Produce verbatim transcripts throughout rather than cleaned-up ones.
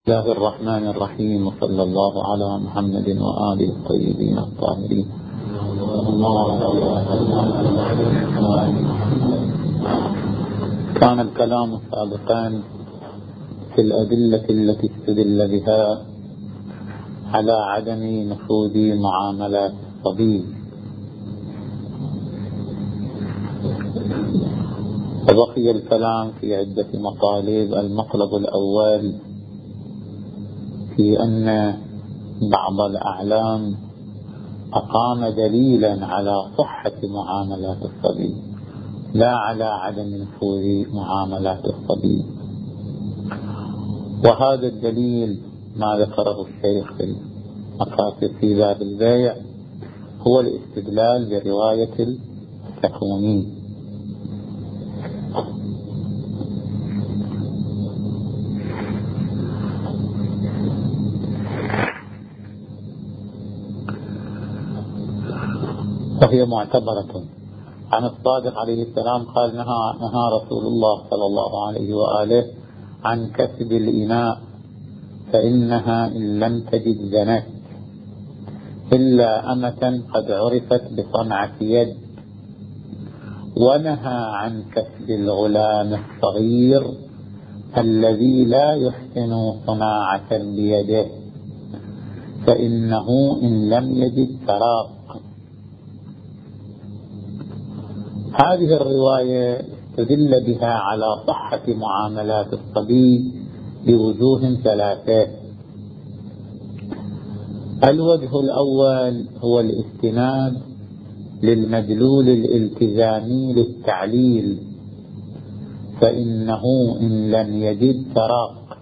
بسم الله الرحمن الرحيم، وصلى الله على محمد وآله الطيبين الطاهرين. كان الكلام سابقا في الأدلة التي استدل بها على عدم نفوذ معاملات الصبي، وبقي الكلام في عدة مطالب. المطلب الأول في أن بعض الأعلام أقام دليلا على صحة معاملات الصبي لا على عدم نفوذ معاملات الصبي، وهذا الدليل ما ذكره الشيخ في المقاصد في باب البيع هو الاستدلال برواية التكويني. وهي معتبرة عن الصادق عليه السلام قال: نهى, نهى رسول الله صلى الله عليه وآله عن كسب الإناء فإنها إن لم تجد زنت إلا أمة قد عرفت بصنعة يد، ونهى عن كسب الغلام الصغير الذي لا يحسن صناعة بيده فإنه إن لم يجد سراق. هذه الرواية استدل بها على صحة معاملات الصبي بوجوه ثلاثة. الوجه الأول هو الاستناد للمدلول الالتزامي للتعليل، فإنه إن لم يجد سراق.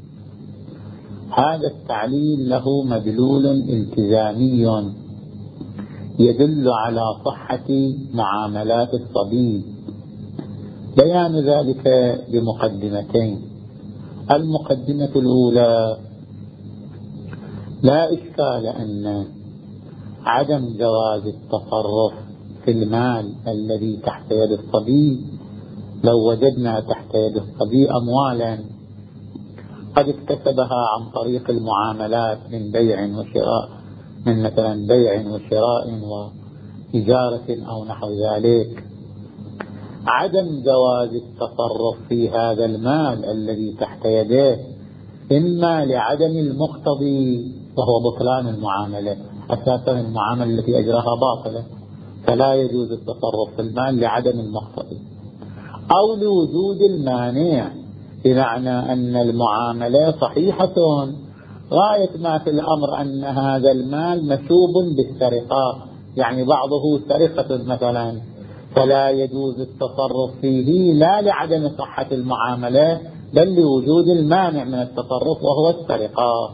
هذا التعليل له مدلول التزامي يدل على صحة معاملات الصبي. بيان ذلك بمقدمتين. المقدمة الأولى: لا إشكال أن عدم جواز التصرف في المال الذي تحت يد الصبي، لو وجدنا تحت يد الصبي أموالا قد اكتسبها عن طريق المعاملات من بيع وشراء، من مثلا بيع وشراء وإجارة أو نحو ذلك، عدم جواز التصرف في هذا المال الذي تحت يده إما لعدم المقتضي وهو بطلان المعاملة، أساسا المعاملة التي أجراها باطلة فلا يجوز التصرف في المال لعدم المقتضي، أو لوجود المانع، بمعنى أن المعاملة صحيحة غاية ما في الأمر أن هذا المال مشوب بالسرقة، يعني بعضه سرقة مثلا، فلا يجوز التصرف فيه لا لعدم صحة المعاملة بل لوجود المانع من التصرف وهو السرقة.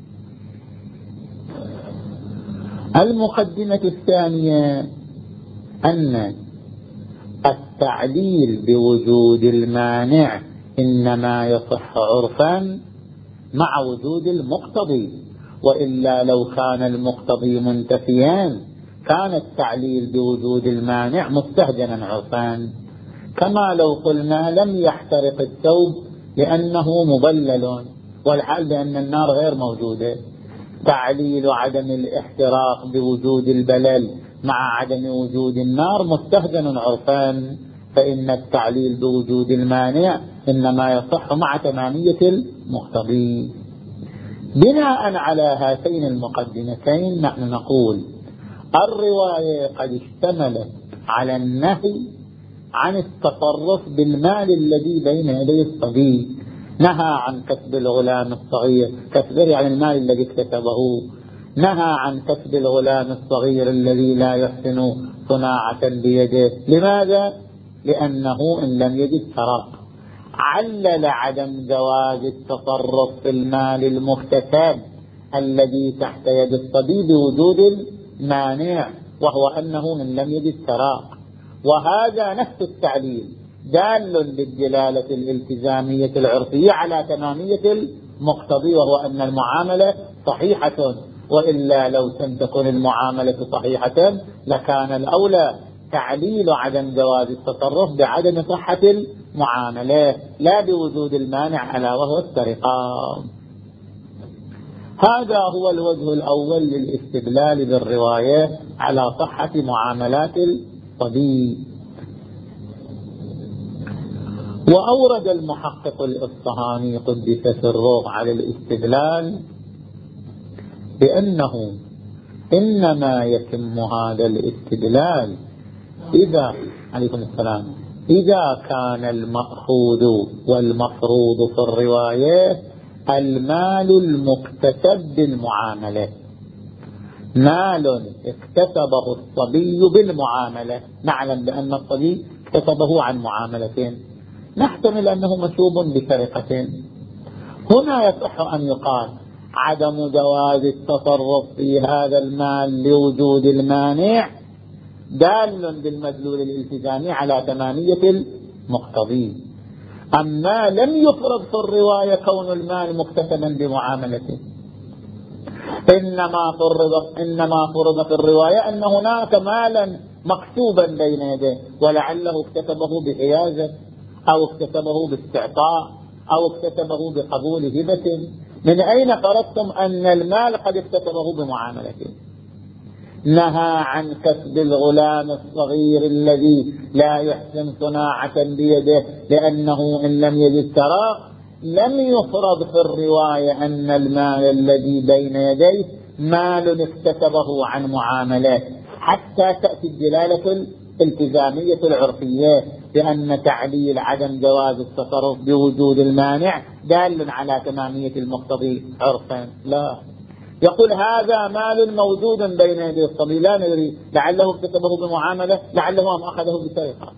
المقدمة الثانية أن التعليل بوجود المانع إنما يصح عرفا مع وجود المقتضي، وإلا لو كان المقتضي منتفيا كان التعليل بوجود المانع مستهجنا عرفا، كما لو قلنا لم يحترق الثوب لأنه مبلل والحال بأن النار غير موجودة. تعليل عدم الاحتراق بوجود البلل مع عدم وجود النار مستهجن عرفا، فإن التعليل بوجود المانع إنما يصح مع تمامية المقتضي. بناء على هاتين المقدمتين نحن نقول الرواية قد اشتملت على النهي عن التصرف بالمال الذي بين يدي الصبي، نهى عن كسب الغلام الصغير، كسب يعني المال الذي اكتسبه، نهى عن كسب الغلام الصغير الذي لا يحسن صناعة بيده. لماذا؟ لأنه إن لم يجد سراق. علل عدم جواز التصرف في المال المكتسب الذي تحت يد الصبي بوجود المانع، وهو أنه إن لم يجد سراق، وهذا نفس التعليل دال بالدلالة الالتزامية العرفية على تمامية المقتضي، وهو أن المعاملة صحيحة، وإلا لو لم تكن المعاملة صحيحة لكان الأولى تعليل عدم جواز التصرف بعدم صحة المعاملة لا بوجود المانع ألا وهو السرقة. هذا هو الوجه الأول للاستدلال بالرواية على صحة معاملات الصبي. وأورد المحقق الإصفهاني قدس سره على الاستدلال بأنه إنما يتم هذا الاستدلال إذا عليكم السلام إذا كان المأخوذ والمفروض في الرواية المال المكتسب بالمعاملة، مال اكتسبه الصبي بالمعاملة، نعلم بأن الصبي اكتسبه عن معاملتين، نحتمل أنه مشوب بسرقة. هنا يصح أن يقال عدم جواز التصرف في هذا المال لوجود المانع دال بالمدلول الالتزامي على تمامية المقتضي. أما لم يفرض في الرواية كون المال مكتسبا بمعاملته، إنما فرض إنما فرض في الرواية أن هناك مالا مكتوبا بين يديه ولعله اكتسبه بحيازة أو اكتسبه باستعطاء أو اكتسبه بقبول هبة. من أين فرضتم أن المال قد اكتسبه بمعاملته؟ نهى عن كسب الغلام الصغير الذي لا يحسن صناعة بيده لأنه إن لم يجد سراق. لم يفرض في الرواية أن المال الذي بين يديه مال اكتسبه عن معاملة، حتى تأتي الدلالة الالتزامية العرفية بأن تعليل عدم جواز التصرف بوجود المانع دال على تمامية المقتضي عرفا. لا، يقول هذا مال موجود بين يدي الصبي لا ندري لعله اكتسبه بمعاملة، لعله أم أخذه بسرقة،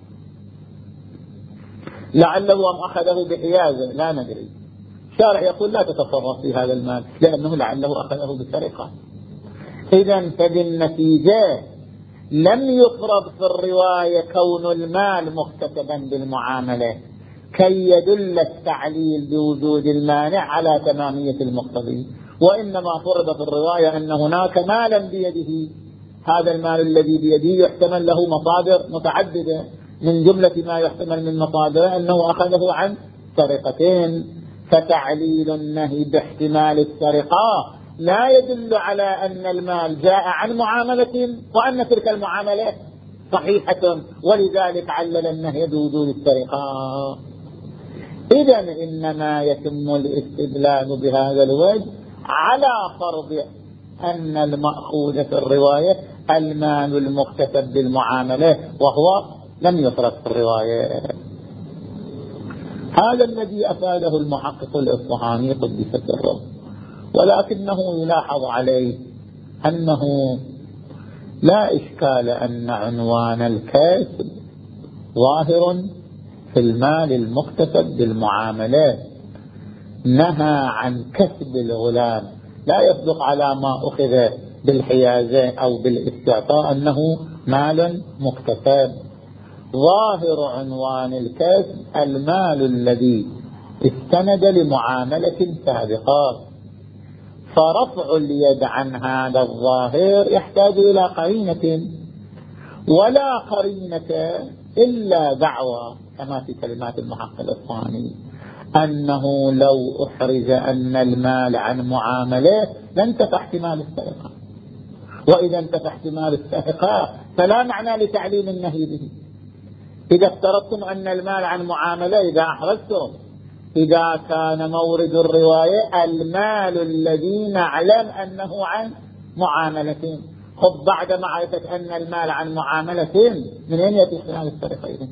لعله أم أخذه بحيازة، لا ندري. الشارع يقول لا تتصرف في هذا المال لأنه لعله أخذه بسرقة. إذن فبالنتيجة لم يفرض في الرواية كون المال مكتسبا بالمعاملة كي يدل التعليل بوجود المانع على تمامية المقتضي، وإنما فرض في الرواية أن هناك مالا بيده، هذا المال الذي بيده يحتمل له مصادر متعددة، من جملة ما يحتمل من مصادر أنه أخذه عن سرقتين، فتعليل النهي باحتمال السرقة لا يدل على أن المال جاء عن معاملة وأن تلك المعاملة صحيحة، ولذلك علل النهي بوجود السرقة. إذن إنما يتم الاستدلال بهذا الوجه على فرض أن المأخوذ في الرواية المال المكتسب بالمعاملة، وهو لم يفرض في الرواية. هذا الذي أفاده المحقق الإصفهاني قدس سره، ولكنه يلاحظ عليه أنه لا إشكال أن عنوان الكسب ظاهر في المال المكتسب بالمعاملات. نهى عن كسب الغلام، لا يصدق على ما أخذ بالحيازة أو بالاستعطاء أنه مال مكتسب. ظاهر عنوان الكسب المال الذي استند لمعاملة سابقة، فرفع اليد عن هذا الظاهر يحتاج إلى قرينة، ولا قرينة إلا دعوى كما في كلمات المحقق الثاني أنه لو أحرز أن المال عن معاملة لانتفى احتمال السرقة، وإذا انتفى احتمال السرقة فلا معنى لتعليل النهي به. إذا افترضتم أن المال عن معاملة، إذا أحرزتم، إذا كان مورد الرواية المال الذي نعلم أنه عن معاملة، خب بعد معرفة أن المال عن معاملة من أين يأتي احتمال السرقة إذن؟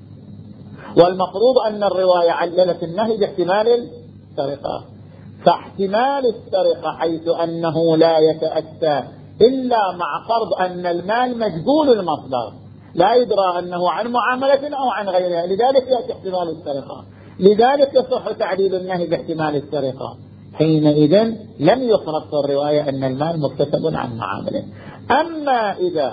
والمفروض أن الرواية عللت النهي باحتمال السرقة، فاحتمال السرقة حيث أنه لا يتأتى إلا مع فرض أن المال مجهول المصدر، لا يدرى أنه عن معاملة أو عن غيرها، لذلك يأتي احتمال السرقة، لذلك يصح تعديل النهي باحتمال السرقة. حينئذ لم يفرض في الرواية أن المال مكتسب عن معاملة. أما إذا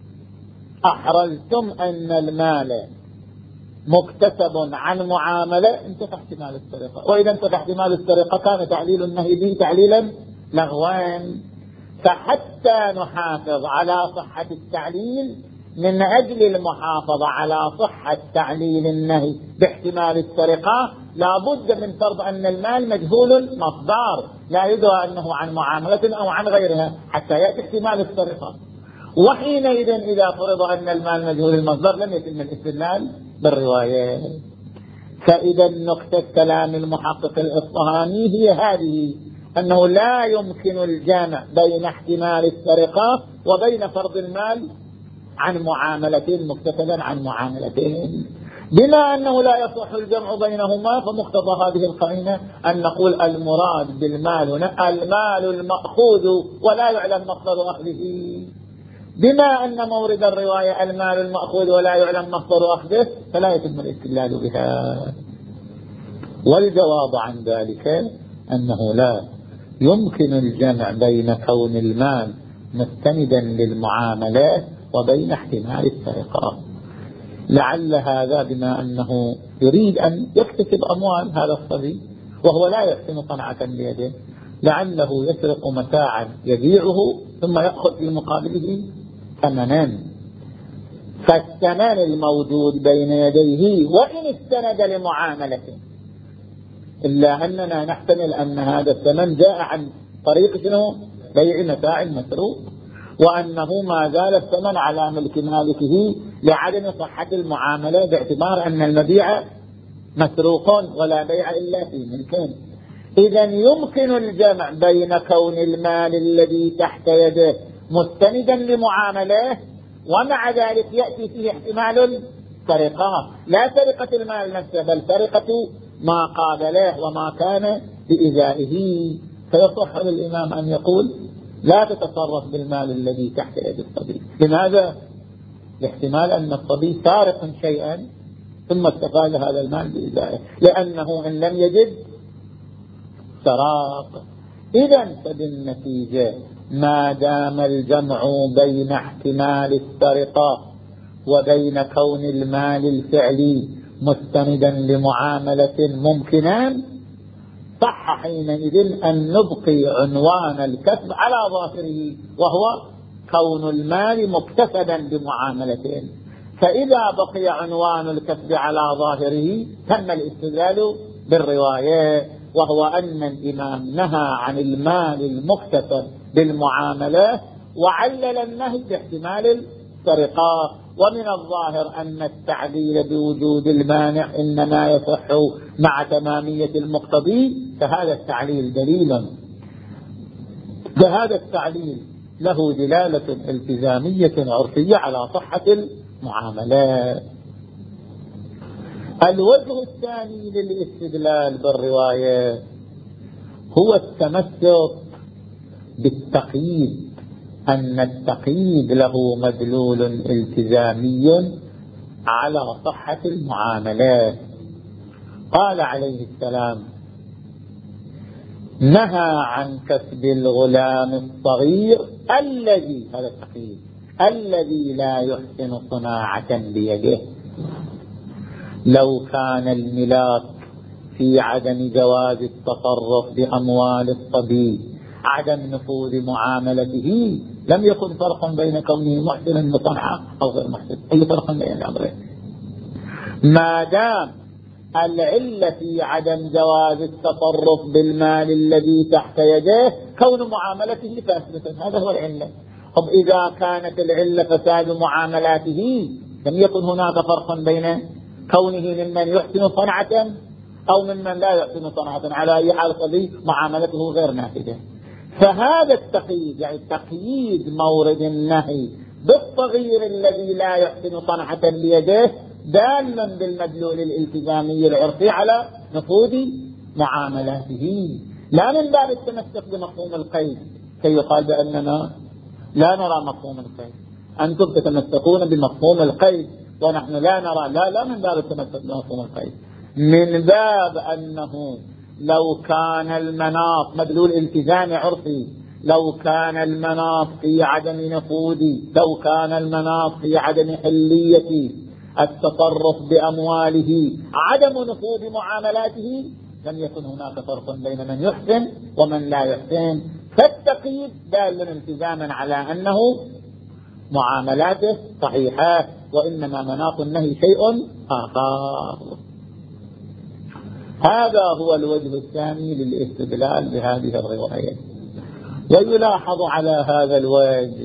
أحرزتم أن المال مكتسب عن معاملة انتفى احتمال السرقة، وإذا انتفى احتمال السرقة كان تعليل النهي به تعليلا لغوان. فحتى نحافظ على صحة التعليل من أجل المحافظة على صحة تعليل النهي باحتمال السرقة لا بد من فرض أن المال مجهول المصدر، لا يدرى أنه عن معاملة أو عن غيرها حتى يأتي احتمال السرقة. وحينئذ إذا فرض أن المال مجهول المصدر لم يتم الاستدلال بالرواية. فإذا نقطة كلام المحقق الإصفهاني هي هذه، أنه لا يمكن الجمع بين احتمال السرقة وبين فرض المال عن معاملتين مكتسبا عن معاملتين. بما أنه لا يصح الجمع بينهما فمقتضى هذه القرينة أن نقول المراد بالمال هنا المال المأخوذ ولا يعلم مصدر أخذه. بما أن مورد الرواية المال المأخوذ ولا يعلم مصدر أخذه فلا يتم الاستدلال بها. والجواب عن ذلك أنه لا يمكن الجمع بين كون المال مستندا للمعاملات وبين احتمال السرقة. لعل هذا بما أنه يريد أن يكتسب أموال هذا الصبي وهو لا يحسن صنعة بيده، لعله يسرق متاعا يبيعه ثم يأخذ في مقابله ثمنا، فالثمن الموجود بين يديه وإن استند لمعاملته، إلا أننا نحتمل أن هذا الثمن جاء عن طريق شنو؟ بيع متاع مسروق، وأنه ما زال الثمن على ملك مالكه لعدم صحة المعاملة باعتبار أن المبيع مسروق ولا بيع إلا في ملكين. إذا يمكن الجمع بين كون المال الذي تحت يده مستندا لمعامله ومع ذلك يأتي فيه احتمال السرقة، لا سرقة المال نفسه بل سرقة ما قابله وما كان بإزائه. فيصح للإمام أن يقول لا تتصرف بالمال الذي تحت يد الصبي. لماذا؟ لاحتمال أن الصبي سارق شيئا ثم استفاد هذا المال بإزائه، لأنه إن لم يجد سراق. إذا فبالنتيجة ما دام الجمع بين احتمال السرقة وبين كون المال الفعلي مستندا لمعاملة ممكنان صح حينئذ أن نبقي عنوان الكسب على ظاهره وهو كون المال مكتسبا بمعاملتين. فإذا بقي عنوان الكسب على ظاهره تم الاستدلال بالرواية، وهو أن الإمام نهى عن المال المكتسب بالمعاملات وعلل النهي باحتمال السرقة. ومن الظاهر أن التعليل بوجود المانع إنما يصح مع تمامية المقتضي، فهذا التعليل دليل، فهذا التعليل له دلالة التزامية عرفية على صحة المعاملات. الوجه الثاني للاستدلال بالرواية هو التمسك بالتقييد، أن التقييد له مدلول التزامي على صحة المعاملات. قال عليه السلام نهى عن كسب الغلام الصغير الذي، هذا التقييد، الذي لا يحسن صناعة بيده. لو كان الملاك في عدم جواز التصرف بأموال الصبي عدم نفوذ معاملته لم يكن فرقا بين كونه محسنا بصنعة أو غير محسن، أي فرق بين الأمرين. ما دام العلة في عدم جواز التصرف بالمال الذي تحت يده كون معاملته فاسدة، هذا هو العلة. طب إذا كانت العلة فساد معاملاته لم يكن هناك فرق بين كونه ممن يحسن صنعة أو ممن لا يحسن صنعة، على أي حال صبي معاملته غير نافذة. فهذا التقييد، يعني تقييد مورد النهي بالصغير الذي لا يحسن صنعة بيده، دال بالمدلول الالتزامي العرفي على نفوذ معاملاته، لا من باب التمسك بمفهوم القيد كي يقال بأننا لا نرى مفهوم القيد، أنتم تتمسكون بمفهوم القيد ونحن لا نرى، لا لا من باب التمسك بمفهوم القيد، من باب أنه لو كان المناط مدلول التزام عرفي، لو كان المناط في عدم نفوذ، لو كان المناط في عدم حلية التصرف بأمواله عدم نفوذ معاملاته لم يكن هناك فرق بين من يحسن ومن لا يحسن. فالتقييد دال التزاما على أنه معاملاته صحيحة، وإنما مناط النهي شيء آخر. هذا هو الوجه الثاني للاستدلال بهذه الرواية. ويلاحظ على هذا الوجه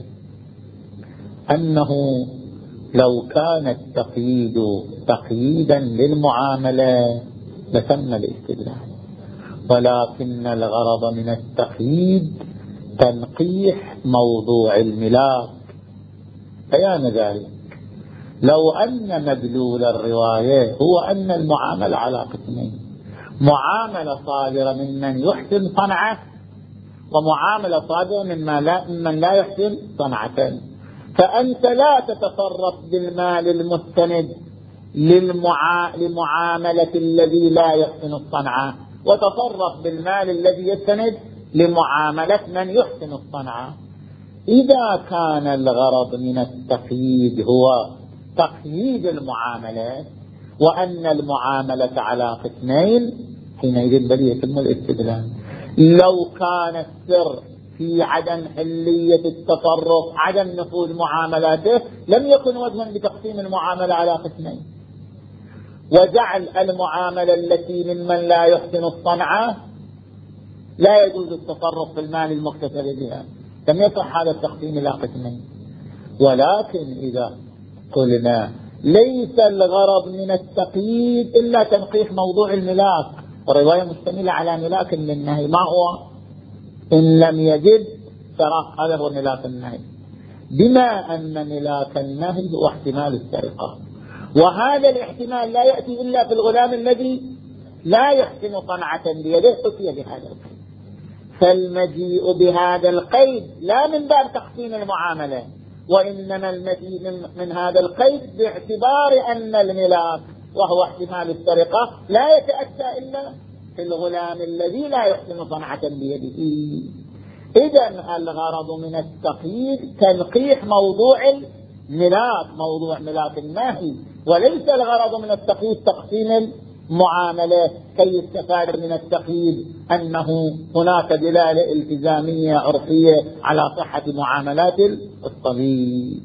أنه لو كان التقييد تقييدا للمعاملة لتم الاستدلال، ولكن الغرض من التقييد تنقيح موضوع الملاك. بيان ذلك لو أن مدلول الرواية هو أن المعاملة على قسمين: معاملة صادرة ممن يحسن صنعه، ومعاملة صادرة ممن لا, ممن لا يحسن صنعته، فأنت لا تتصرف بالمال المستند للمعا... لمعاملة الذي لا يحسن الصنعة، وتصرف بالمال الذي يستند لمعاملة من يحسن الصنعة. إذا كان الغرض من التقييد هو تقييد المعاملات وأن المعاملة على قسمين، حينئذ بل يتم الاستدلال. لو كان السر في عدم حلية التصرف، عدم نفوذ معاملاته، لم يكن وجها بتقسيم المعاملة على قسمين، وجعل المعاملة التي ممن لا يحسن الصنعة لا يجوز التصرف في المال المكتسب بها، لم يصح هذا التقسيم إلى قسمين. ولكن إذا قلنا ليس الغرض من التقييد إلا تنقيح موضوع الملاك، والرواية مشتملة على ملاك للنهي، ما هو؟ إن لم يجد سرق، هذا هو ملاك النهي، بما أن ملاك النهي هو احتمال السرقة، وهذا الاحتمال لا يأتي إلا في الغلام الذي لا يحسن صنعة بيده حكي بهذا القيد. فالمجيء بهذا القيد لا من باب تقسيم المعاملة، وإنما المجيء من, من هذا القيد باعتبار أن الملاك وهو احتمال السرقة لا يتأتى إلا في الغلام الذي لا يحسن صنعة بيده. إذن الغرض من التقييد تنقيح موضوع الملاك، موضوع ملاك النهي، وليس الغرض من التقييد تقسيم المعاملة كي يستفاد من التقييد أنه هناك دلالة التزامية عرفية على صحة معاملات الصبي.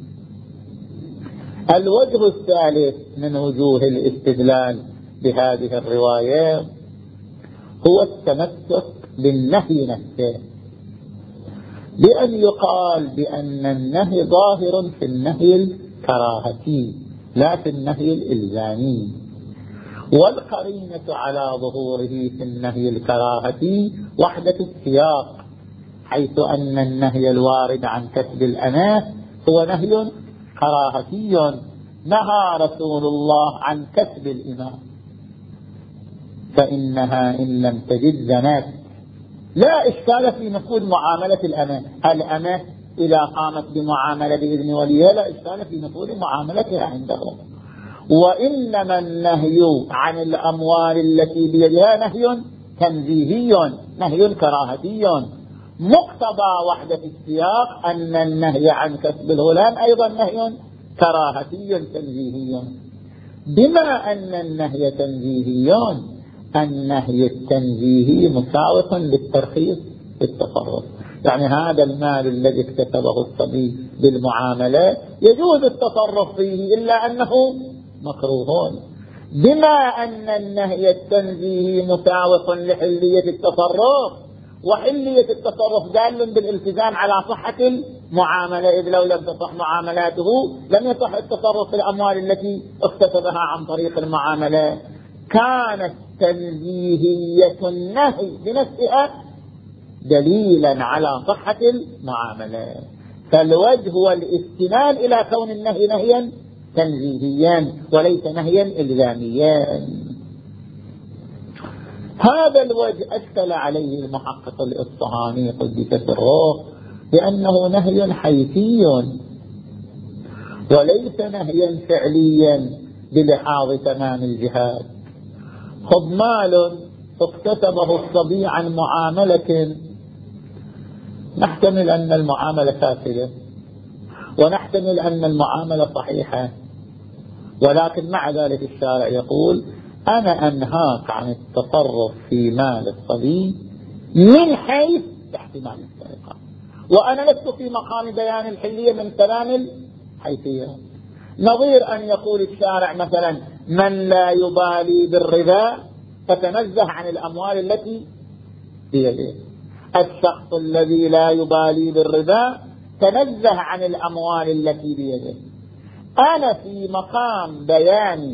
الوجه الثالث من وجوه الاستدلال بهذه الرواية هو التمسك بالنهي نفسه، بأن يقال بأن النهي ظاهر في النهي الكراهتي لا في النهي الإلزامي، والقرينة على ظهوره في النهي الكراهتي وحدة السياق، حيث أن النهي الوارد عن كسب الأناة هو نهي كراهتي، نهى رسول الله عن كسب الإماء فإنها إن لم تجد زنات. لا إشكال في نفوذ معاملة الأمة، الأمة إذا قامت بمعاملة بإذن وليها لا إشكال في نفوذ معاملتها عندهم، وإنما النهي عن الأموال التي بيدها نهي تنزيهي، نهي كراهتي. مقتضى وحدة السياق أن النهي عن كسب الغلام أيضا نهي كراهتي تنزيهي، بما أن النهي تنزيهي، النهي التنزيهي مساوق للترخيص في التصرف. يعني هذا المال الذي اكتسبه الصبي بالمعاملة يجوز التصرف فيه إلا أنه مكروه، بما أن النهي التنزيهي مساوق لحلية التصرف، وحلية التصرف دال بالالتزام على صحة المعاملة، إذ لو لم تصح معاملاته لم يصح التصرف في الأموال التي اكتسبها عن طريق المعاملة. كانت تنزيهية النهي بنفسها دليلا على صحة المعاملة، فالوجه هو الاستناد إلى كون النهي نهيا تنزيهيا وليس نهيا إلزاميا. هذا الوجه أشكل عليه المحقق الإصفهاني قدس سره لأنه نهي حيثي وليس نهيا فعليا بلحاظ تمام الجهاد. خذ مال اكتسبه الصبي عن معاملة، نحتمل أن المعاملة فاسدة ونحتمل أن المعاملة صحيحة، ولكن مع ذلك الشارع يقول أنا أنهاك عن التصرف في مال الصبي من حيث احتمال السرقة، وأنا لست في مقام بيان الحلية من تمام الحيثية. نظير أن يقول الشارع مثلا من لا يبالي بالربا فتنزه عن الأموال التي بيده. الشخص الذي لا يبالي بالربا تنزه عن الأموال التي بيده. أنا في مقام بيان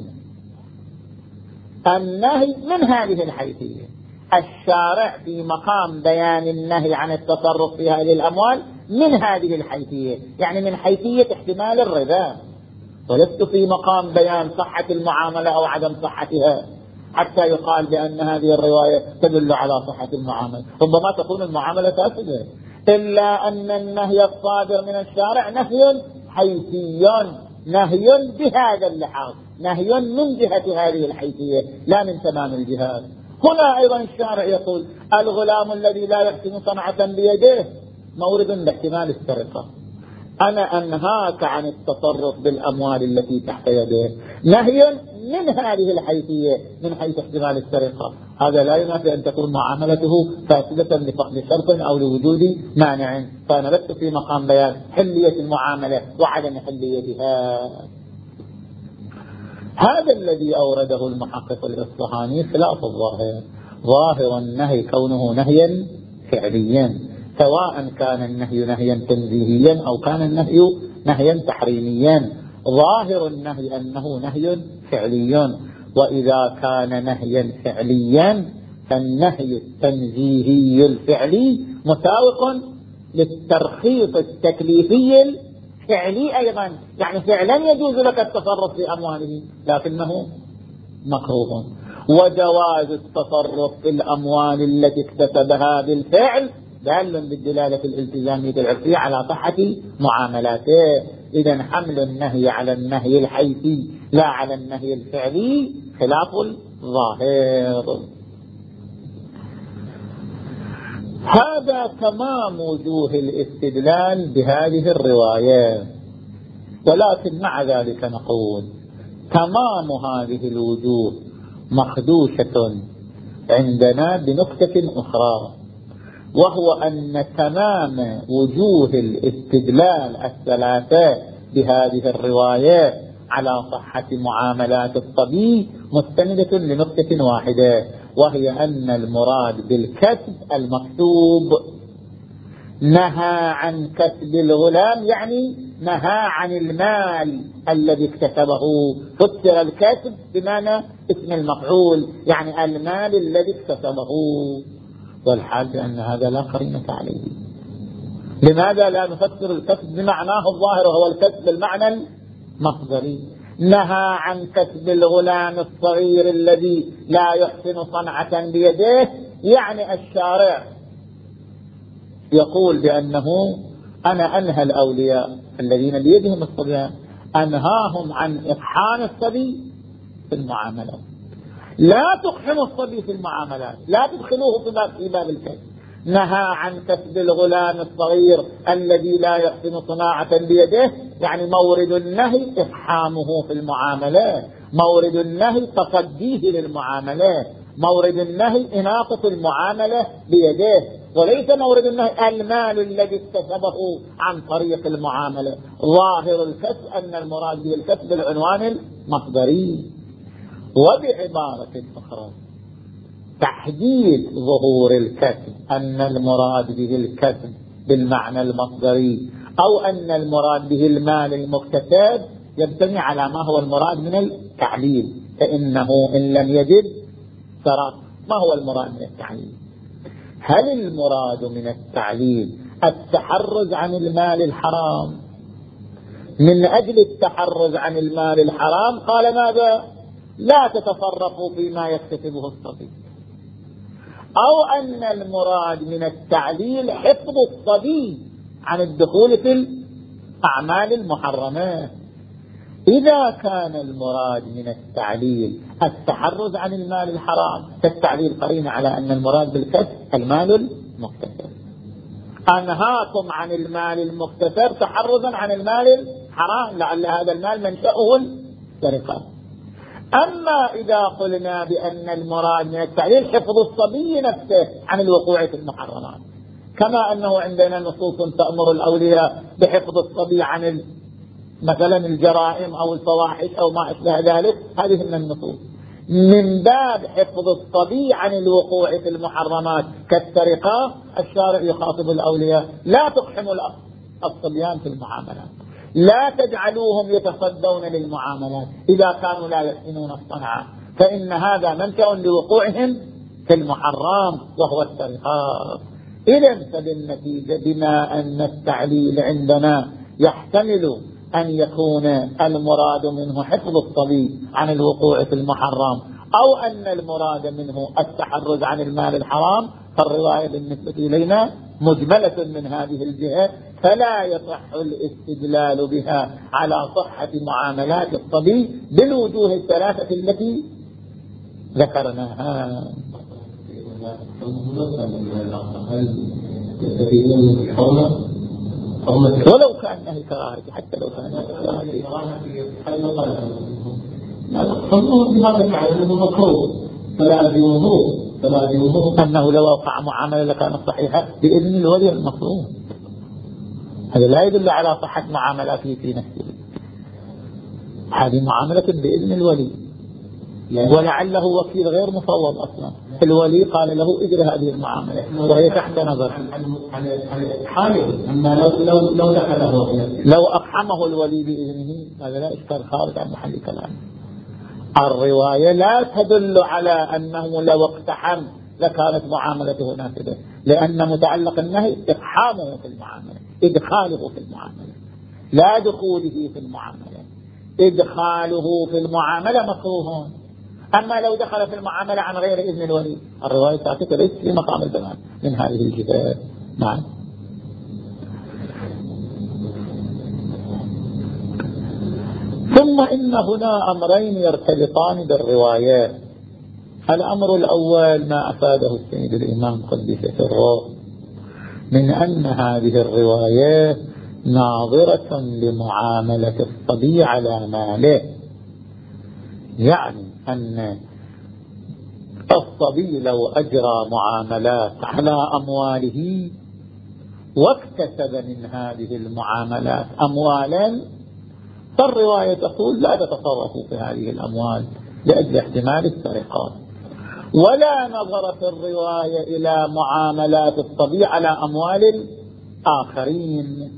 النهي من هذه الحيثية، الشارع في مقام بيان النهي عن التصرف في هذه الأموال من هذه الحيثية، يعني من حيثية احتمال الربا، ولست في مقام بيان صحة المعاملة أو عدم صحتها حتى يقال بأن هذه الرواية تدل على صحة المعاملة. ربما تكون المعاملة فاسدة، إلا أن النهي الصادر من الشارع نهي حيثي، نهي بهذا اللحاظ، نهي من جهة هذه الحيثية لا من تمام الجهات. هنا أيضا الشارع يقول الغلام الذي لا يحسن صنعة بيده مورد باحتمال السرقة. أنا أنهاك عن التصرف بالأموال التي تحت يده، نهي من هذه الحيثية من حيث احتمال السرقة. هذا لا ينافي أن تكون معاملته فاسدة لفقد شرط أو لوجود مانع، فأنا لست في مقام بيان حلية المعاملة وعدم حليتها. هذا الذي أورده المحقق الإصفهاني خلاف الظاهر. ظاهر النهي كونه نهيا فعليا، سواء كان النهي نهيا تنزيهيا أو كان النهي نهيا تحريميا. ظاهر النهي أنه نهي فعلي، وإذا كان نهيا فعليا فالنهي التنزيهي الفعلي مساوق للترخيص التكليفي الفعلي أيضا، يعني فعلا يجوز لك التصرف في أمواله لكنه مكروه. وجواز التصرف في الأموال التي اكتسبها بالفعل دال بالدلالة الالتزامية العرفية على صحة معاملاته. إذن حمل النهي على النهي الحيثي لا على النهي الفعلي خلاف الظاهر. هذا تمام وجوه الاستدلال بهذه الرواية، ولكن مع ذلك نقول تمام هذه الوجوه مخدوشة عندنا بنقطة أخرى، وهو أن تمام وجوه الاستدلال الثلاثة بهذه الرواية على صحة معاملات الصبي مستندة لنقطة واحدة، وهي أن المراد بالكسب المكتوب. نهى عن كسب الغلام يعني نهى عن المال الذي اكتسبه، فسر الكسب بمعنى اسم المفعول، يعني المال الذي اكتسبه، والحال بأن هذا لا قرينة عليه. لماذا لا نفسر الكسب بمعناه الظاهر وهو الكسب بالمعنى المصدري؟ نهى عن كسب الغلام الصغير الذي لا يحسن صنعة بيده، يعني الشارع يقول بأنه أنا أنهى الأولياء الذين بيدهم الصبيان، أنهاهم عن إقحام الصبي في المعاملات. لا تقحموا الصبي في المعاملات، لا تدخلوه في باب الكسب. نهى عن كسب الغلام الصغير الذي لا يحسن صناعة بيده، يعني مورد النهي إقحامه في المعاملات، مورد النهي تصديه للمعاملات، مورد النهي إناقة المعاملة بيده، وليس مورد النهي المال الذي اكتسبه عن طريق المعاملة. ظاهر الكسب أن المراد به الكسب العنوان المصدري. وبعبارة أخرى تحديد ظهور الكسب أن المراد به الكسب بالمعنى المصدري أو أن المراد به المال المكتسب يبتني على ما هو المراد من التعليل، فإنه إن لم يجد سرق. ما هو المراد من التعليل؟ هل المراد من التعليل التحرز عن المال الحرام؟ من أجل التحرز عن المال الحرام قال ماذا؟ لا تتصرفوا فيما يكتسبه الصبي. أو أن المراد من التعليل حفظ الصبي عن الدخول في الأعمال المحرمة. إذا كان المراد من التعليل التحرز عن المال الحرام فالتعليل قرين على أن المراد بالكسب المال المكتسب. أنهاكم عن المال المكتسب تحرزا عن المال الحرام، لعل هذا المال منشأه السرقة. أما إذا قلنا بأن المراد من التعليل حفظ الصبي نفسه عن الوقوع في المحرمات، كما أنه عندنا نصوص تأمر الأولياء بحفظ الصبي عن مثلا الجرائم أو الفواحش أو ما أشبه ذلك، هذه من النصوص. من باب حفظ الصبي عن الوقوع في المحرمات كالسرقة، الشارع يخاطب الأولياء: لا تقحموا الصبيان في المعاملات، لا تجعلوهم يتصدون للمعاملات إذا كانوا لا يحسنون الصنعة، فإن هذا منشأ لوقوعهم في المحرم وهو السرقة. إذن فبالنتيجة بما أن التعليل عندنا يحتمل أن يكون المراد منه حفظ الصبي عن الوقوع في المحرم، أو أن المراد منه التحرز عن المال الحرام، فالرواية بالنسبة إلينا مجملة من هذه الجهة، فلا يصح الاستدلال بها على صحة معاملات الصبي بالوجوه الثلاثة التي ذكرناها. ولو كان نهي كراهة، حتى لو كان نهي كراهة أنه لو وقع معاملة لكانت صحيحة بإذن الولي المفروض، هذا لا يدل على صحة معاملاته في نفسه، هذه معاملة بإذن الولي، ولعله وكيل غير مفوض أصلا، الولي قال له اجري هذه المعاملة وهي تحت نظر. أما لو لو دخله لو أقحمه الولي بإذنه هذا لا إشكال، خارج عن محل كلام. الرواية لا تدل على أنه لو اقتحم لكانت معاملته نافذة، لأن متعلق النهي إقحامه في المعاملة، إدخاله في المعاملة، لا دخوله في المعاملة. إدخاله في المعاملة مكروه، أما لو دخل في المعاملة عن غير إذن الولي الرواية تعتقد ليس في مقام البيان من هذه الجهة. نعم. ثم إن هنا أمرين يرتبطان بالروايات. الأمر الأول ما أفاده السيد الإمام قدس سره من أن هذه الروايات ناظرة لمعاملة الصبي على ماله، يعني أن الصبي لو أجرى معاملات على أمواله واكتسب من هذه المعاملات أموالا، فالرواية تقول لا تتصرفوا في هذه الأموال لأجل احتمال السرقات، ولا نظر في الرواية إلى معاملات الصبي على أموال الآخرين.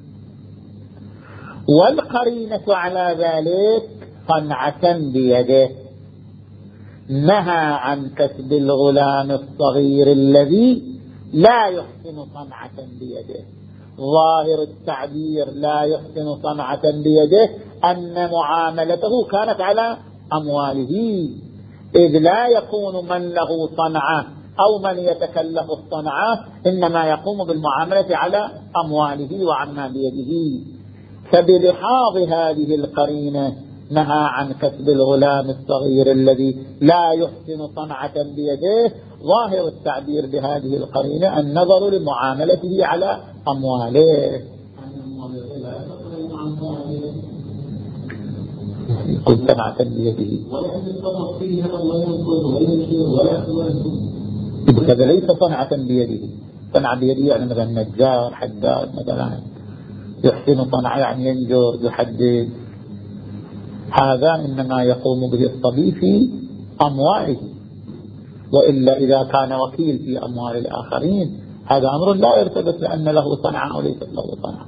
والقرينة على ذلك صنعة بيده، نهى عن كسب الغلام الصغير الذي لا يحسن صنعة بيده. ظاهر التعبير لا يحسن صنعة بيده أن معاملته كانت على أمواله، إذ لا يكون من له صنعة أو من يتكلف الصنعة إنما يقوم بالمعاملة على أمواله وعما بيده. فبلحاظ هذه القرينة نهى عن كسب الغلام الصغير الذي لا يحسن صنعة بيده. ظاهر التعبير بهذه القرينة النظر لمعاملته على أمواله. يقول صنعة بيده هذا ليس صنعة بيده. صنعة بيده يعني مثلا نجار، حداد مثلا، يحسن صنعة يعني ينجر يحدد، هذا إنما يقوم به الصبي في أمواله، وإلا إذا كان وكيل في أموال الآخرين هذا أمر لا يرتبط لأن له صنعة أو ليست له صنعة.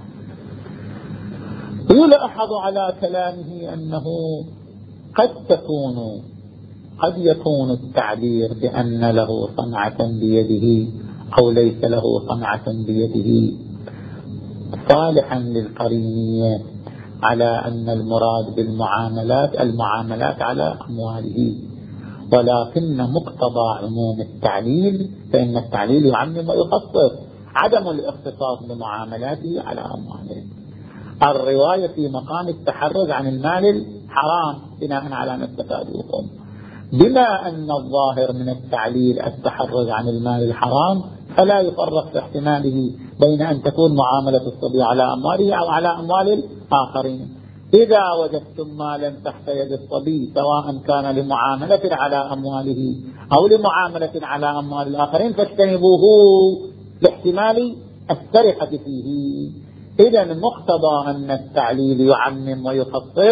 يلاحظ على كلامه أنه قد تكون قد يكون التعبير بأن له صنعة بيده أو ليس له صنعة بيده صالحا للقرينية على أن المراد بالمعاملات المعاملات على أمواله، ولكن مقتضى عموم التعليل فإن التعليل يعمم ويخصص عدم الاختصاص بمعاملاته على أمواله. الرواية في مقام التحرز عن المال الحرام بناء على ما استفادوكم، بما أن الظاهر من التعليل التحرز عن المال الحرام فلا يفرق في احتماله بين أن تكون معاملة الصبي على أمواله أو على أموال الآخرين. إذا وجدتم مالا تحت يد الصبي سواء كان لمعاملة على أمواله أو لمعاملة على أموال الآخرين فاجتنبوه لاحتمال السرقة فيه. إذن مقتضى أن التعليل يعمم ويخصص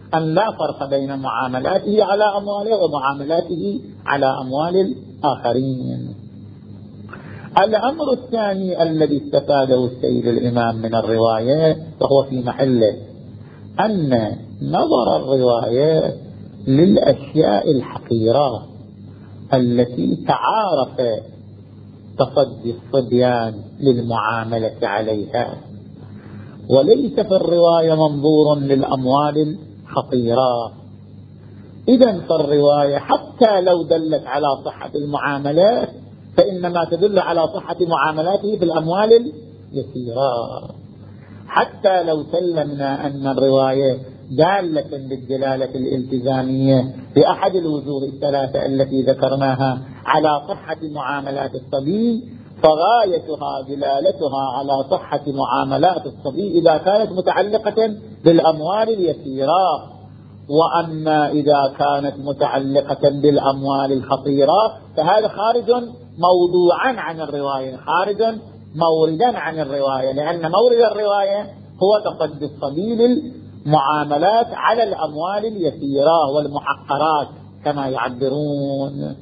أن لا فرق بين معاملاته على أمواله ومعاملاته على أموال الآخرين. الأمر الثاني الذي استفاده السيد الإمام من الرواية وهو في محله أن نظر الرواية للأشياء الحقيرة التي تعارف تصدي الصبيان للمعاملة عليها، وليس في الرواية منظور للأموال الخطيرة. إذن فالرواية حتى لو دلت على صحة المعاملات فإنما تدل على صحة معاملاته في الأموال اليسيرة. حتى لو سلمنا أن الرواية دالة بالدلالة الالتزامية بأحد الوجوه الثلاثة التي ذكرناها على صحة معاملات الصبي، فغايتها دلالتها على صحة معاملات الصبي إذا كانت متعلقة بالأموال اليسيرة. وأما إذا كانت متعلقة بالأموال الخطيرة فهذا خارج موضوعا عن الرواية، خارج موردا عن الرواية، لأن مورد الرواية هو تصدي الصبي للمعاملات على الأموال اليسيرة والمحقرات كما يعبرون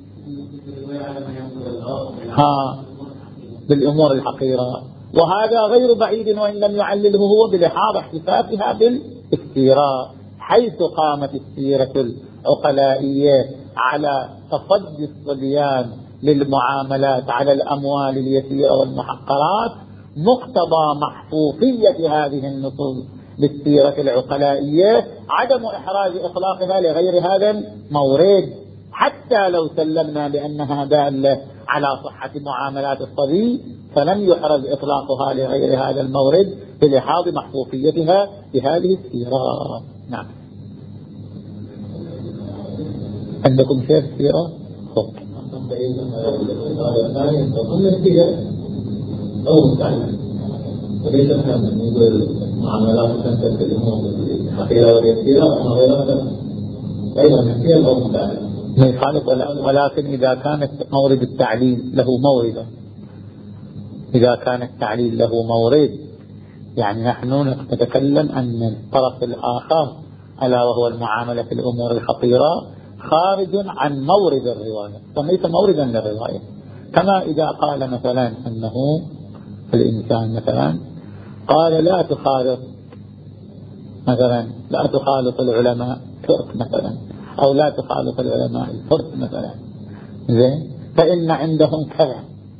ها بالأمور الحقيرة. وهذا غير بعيد وإن لم يعلله هو بلحاظ احتفافها بالاستيراء، حيث قامت السيرة العقلائية على تصدي الصبيان للمعاملات على الأموال اليسيرة والمحقرات. مقتضى محفوظية هذه النصوص بالسيرة العقلائية عدم إحراز إطلاقها لغير هذا المورد، حتى لو سلمنا بأنها دالة على صحة معاملات الصبي فلم يحرز إطلاقها لغير هذا المورد بلحاظ محفوظيتها بهذه السيرة. نعم. عندكم شيء السيرة؟ خب أو مستعمل وليس كان نقول معاملات تنتهي في الأمور الحقيرة واليسيرة أما غيرها أيضا كثير أو مستعمل ما يخالف، ولكن إذا كانت مورد التعليل له مورد، إذا كان التعليل له مورد يعني نحن نتكلم أن الطرف الآخر ألا وهو المعاملة في الأمور الخطيرة خارج عن مورد الرواية وليس موردا للرواية. كما إذا قال مثلا أنه الإنسان مثلا قال لا تخالط مثلا لا تخالط العلماء فرق مثلا، أو لا تخالط العلماء الفرق مثلا، زين، فإن عندهم كذا.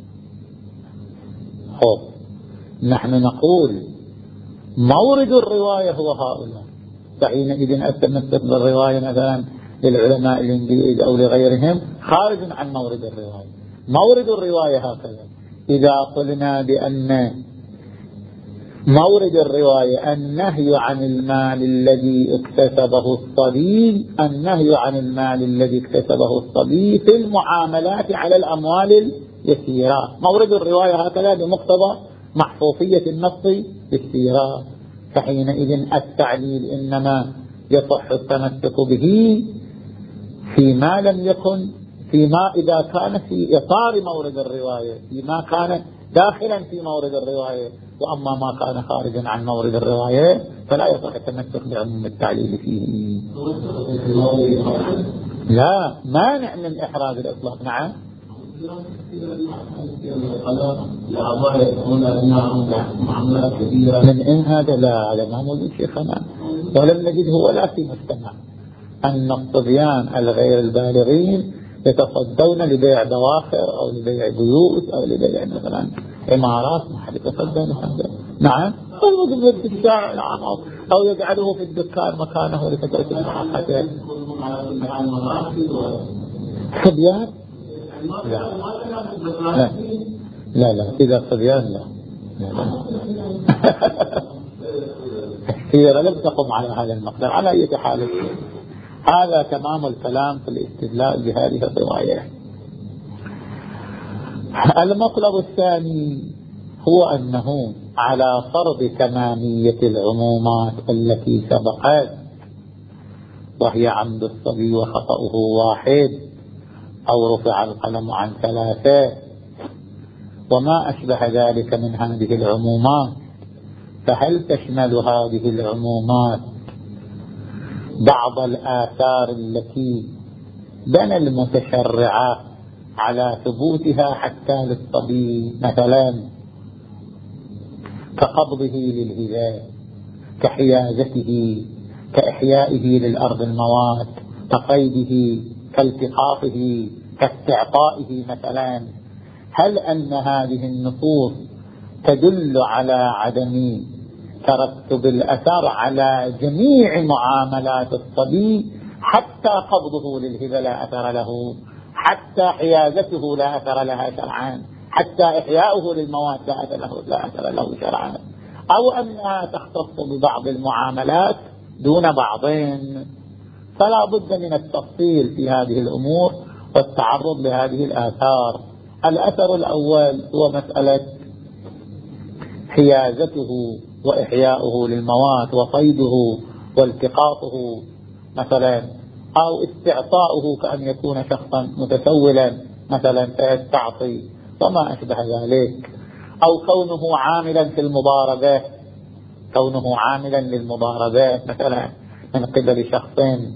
خوف نحن نقول مورد الرواية هو هؤلاء، فحينئذ أتمسك بالرواية مثلا للعلماء الإنجليز أو لغيرهم خارج عن مورد الرواية. مورد الرواية هكذا. إذا قلنا بأن مورد الرواية النهي عن المال الذي اكتسبه الصبي، النهي عن المال الذي اكتسبه الصبي في المعاملات على الأموال اليسيرة، مورد الرواية هكذا بمقتضى محفوظية النص بالسيرة. فحينئذ التعليل إنما يصح التمسك به فيما لم يكن، فيما إذا كان في إطار مورد الرواية، فيما كان داخلا في مورد الرواية. وأما ما كان خارجا عن مورد الرواية فلا يصح التمسك بعموم التعليل فيه. لا مانع من إحراز الإطلاق. نعم من إن هذا لا هذا ما موجود شيخنا، ولم نجده ولا في مجتمع أن الصبيان الغير البالغين يتصدون لبيع دواخر أو لبيع بيوت أو لبيع مثلا عمارات، ما حد يتصدون هذا. نعم موجود في الشارع العام أو يجعله في الدكان مكانه لفترة المراحة. صبيان لا لا لا, لا. إذا صبيان لا, لا. السيرة لم تقم على هذا المقدار على أي حال. هذا تمام الكلام في الاستدلال بهذه الرواية. المطلب الثاني هو أنه على فرض تمامية العمومات التي سبقت، وهي عمد الصبي وخطأه واحد أو رفع القلم عن ثلاثة وما أشبه ذلك من هذه العمومات، فهل تشمل هذه العمومات بعض الآثار التي بنى المتشرعات على ثبوتها حتى للصبي، مثلا كقبضه للهبة، كحيازته، كإحيائه للأرض الموات، كقيده، كالتقاطه، كاستعطائه مثلا. هل أن هذه النصوص تدل على عدم ترتب الأثر على جميع معاملات الصبي، حتى قبضه للهبة لا أثر له، حتى حيازته لا أثر لها شرعا، حتى إحياؤه للموات لا أثر له, لا أثر له شرعا، أو أنها تختص ببعض المعاملات دون بعضين؟ فلا بد من التفصيل في هذه الأمور والتعرض لهذه الآثار. الأثر الأول هو مسألة حيازته وإحياؤه للموات وصيده والتقاطه مثلا، أو استعطاؤه كأن يكون شخصا متسولا مثلا فيستعطي وما أشبه ذلك، أو كونه عاملا في المضاربة، كونه عاملا للمضاربة مثلا من قبل شخصين.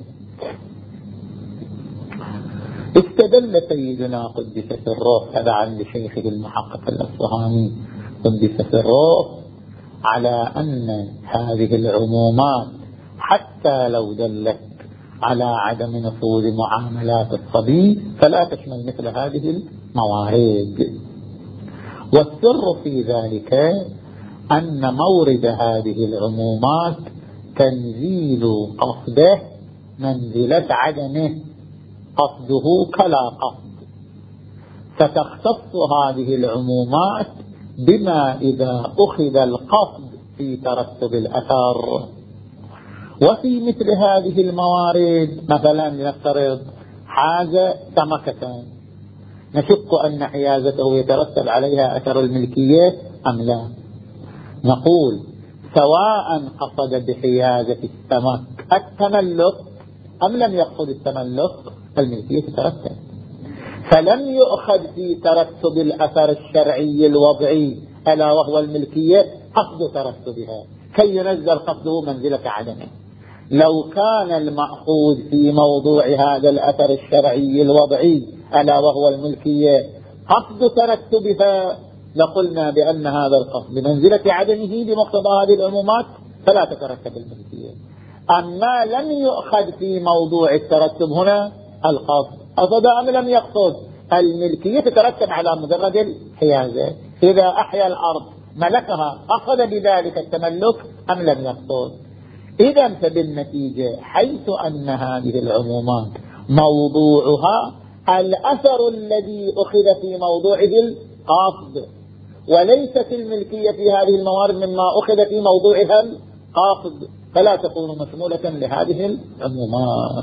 استدل سيدنا قدس سره تبعا لشيخه المحقق الأصفهاني قدس سره على أن هذه العمومات حتى لو دلت على عدم نفوذ معاملات الصبي فلا تشمل مثل هذه الموارد. والسر في ذلك أن مورد هذه العمومات تنزيل قصده منزلة عدمه، قصده كلا قصد، فتختص هذه العمومات بما إذا أخذ القصد في ترتب الأثر. وفي مثل هذه الموارد مثلا لنفترض حاجة سمكة، نشك أن حيازته يترتب عليها أثر الملكية أم لا، نقول سواء قصد بحيازة السمك التملك أم لم يقصد التملك الملكية تترتب. فلم يؤخذ في ترتب الأثر الشرعي الوضعي ألا وهو الملكية قصد ترتبها كي ينزل قصده منزلة عدمه. لو كان المأخوذ في موضوع هذا الأثر الشرعي الوضعي ألا وهو الملكية قصد ترتبها لقلنا بأن هذا القصد بمنزلة عدمه بمقتضى هذه العمومات فلا تترتب الملكية. أما لم يؤخذ في موضوع الترتب هنا القصد، قصد أم لم يقصد، الملكية تترتب على مجرد الحيازة. إذا أحيا الأرض ملكها قصد بذلك التملك أم لم يقصد. إذا فبالنتيجة حيث أن هذه العمومات موضوعها الأثر الذي أخذ في موضوعه القصد، وليست الملكية في هذه الموارد مما أخذ في موضوعها القصد، فلا تكون مشمولة لهذه العمومات.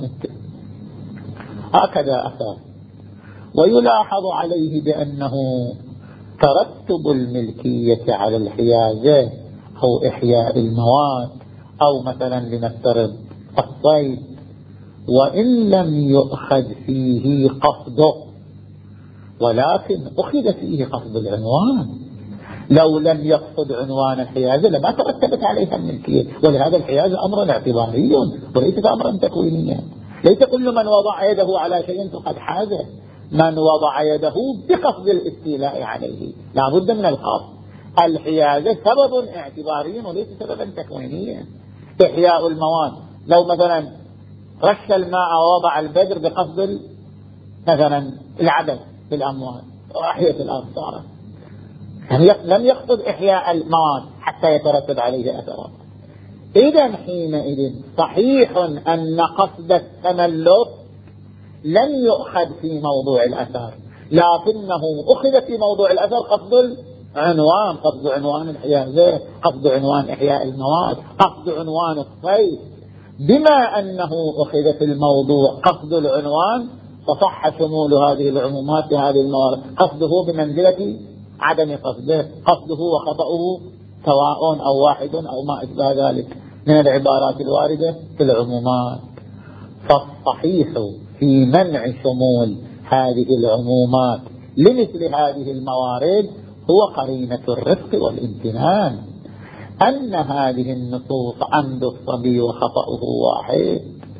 هكذا أثر. ويلاحظ عليه بأنه ترتب الملكية على الحيازة أو إحياء المواد أو مثلا لنفترض الصيد وإن لم يؤخذ فيه قصده، ولكن أخذ فيه قصد العنوان. لو لم يقصد عنوان الحيازة لما ترتبت عليها الملكية. ولهذا الحيازة أمر اعتباري وليس أمرا تكوينيا. ليس كل من وضع يده على شيء فقد حازه، من وضع يده بقصد الاستيلاء عليه لا بد من القصد. الحيازة سبب اعتباري وليس سببا تكوينيا. إحياء المواد لو مثلا رش الماء ووضع البذر بقصد مثلا العدد في الأموال وأحياء الأرض صارت، لم يقصد إحياء المواد حتى يترتب عليه أثرات. إذا حينئذ صحيح أن قصد التملك لم يؤخذ في موضوع الأثر، لكنه أخذ في موضوع الأثر قصد العنوان، قصد عنوان الحيازة، قصد عنوان إحياء المواد، قصد عنوان الصيد. بما أنه أخذ في الموضوع قصد العنوان فصح شمول هذه العمومات لهذه الموارد، قصده بمنزلة عدم قصده، قصده وخطأه سواء أو واحد أو ما أشبه ذلك من العبارات الواردة في العمومات. فالصحيح في منع شمول هذه العمومات لمثل هذه الموارد هو قرينة الرفق والامتنان، أن هذه النصوص عمد الصبي وخطأه واحد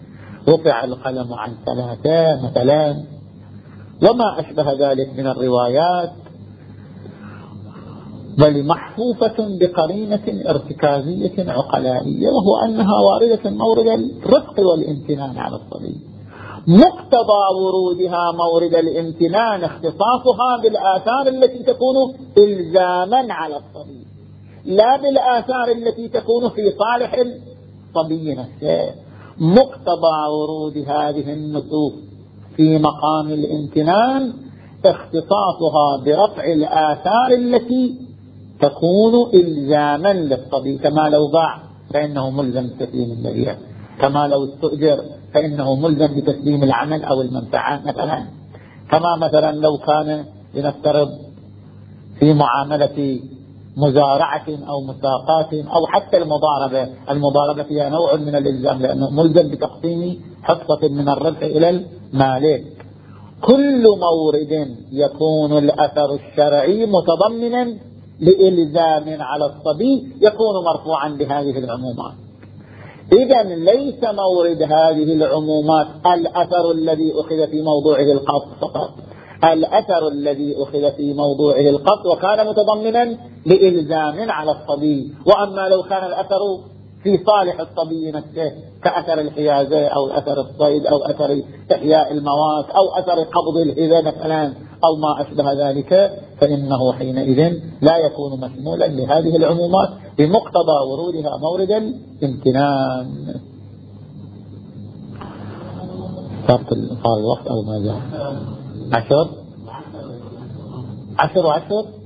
رفع القلم عن ثلاثة مثلا، وما أشبه ذلك من الروايات، بل محفوفة بقرينة ارتكازية عقلائية، وهو أنها واردة مورد الرفق والامتنان على الصبي. مقتضى ورودها مورد الامتنان اختصاصها بالآثار التي تكون إلزاما على الصبي، لا بالآثار التي تكون في صالح الصبي نفسه. مقتضى ورود هذه النصوص في مقام الامتنان اختصاصها برفع الآثار التي تكون إلزاما للصبي، كما لو باع فإنه ملزم بتسليم البيع، كما لو استؤجر فإنه ملزم بتسليم العمل أو المنفعة مثلا، كما مثلا لو كان لنفترض في معاملة مزارعة أو مساقات أو حتى المضاربة. المضاربة فيها نوع من الإلزام لأنه ملزم بتقسيم حصة من الربح إلى المالك. كل مورد يكون الأثر الشرعي متضمنا لإلزام على الصبي يكون مرفوعا بهذه العمومات. إذن ليس مورد هذه العمومات الأثر الذي أخذ في موضوعه القصد فقط، الأثر الذي أخذ في موضوعه القصد وكان متضمنا لإلزام على الصبي. وأما لو كان الأثر في صالح الصبي نفسه كأثر الحيازة أو أثر الصيد أو أثر إحياء الموات أو أثر قبض الهبة مثلا أو ما أشبه ذلك، فإنه حينئذ لا يكون مشمولا لهذه العمومات بمقتضى ورودها مورد الامتنان. صارت الوقت أو ماذا؟ عشر عشر وعشر